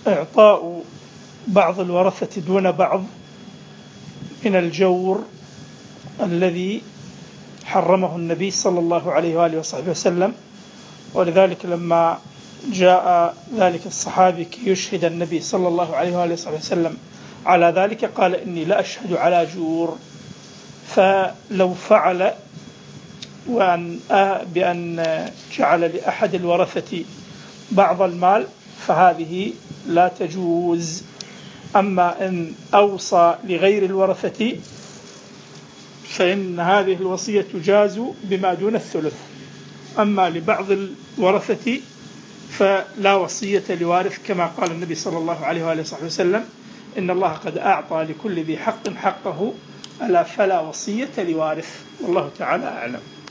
إعطاء بعض الورثة دون بعض من الجور الذي حرمه النبي صلى الله عليه وآله وصحبه وسلم. ولذلك لما جاء ذلك الصحابي كي يشهد النبي صلى الله عليه وآله وصحبه وسلم على ذلك قال إني لا أشهد على جور. فلو فعل بأن جعل لأحد الورثة بعض المال فهذه لا تجوز. أما إن أوصى لغير الورثة فإن هذه الوصية تجاز بما دون الثلث. أما لبعض الورثة فلا وصية لوارث، كما قال النبي صلى الله عليه وآله وسلم إن الله قد أعطى لكل ذي حق حقه ألا فلا وصية لوارث. والله تعالى أعلم.